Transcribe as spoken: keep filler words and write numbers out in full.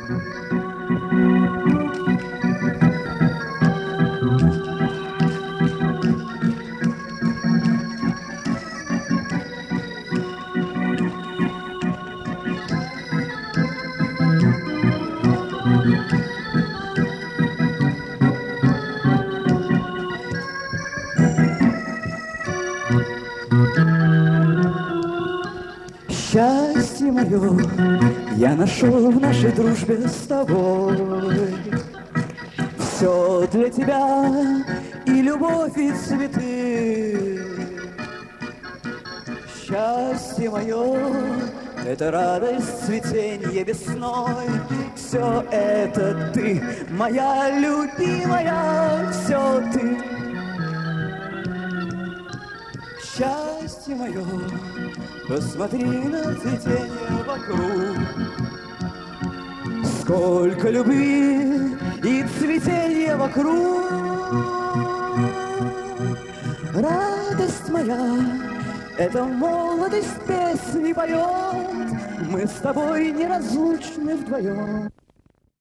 Счастье мое я нашел в нашей дружбе с тобой. Все для тебя и любовь, и цветы. Счастье мое — это радость, цветенье весной. Все это ты, моя любимая, все ты. Счастье мое, посмотри на цветение вокруг. Сколько любви и цветения вокруг. Радость моя, эта молодость песни поет. Мы с тобой неразлучны вдвоем.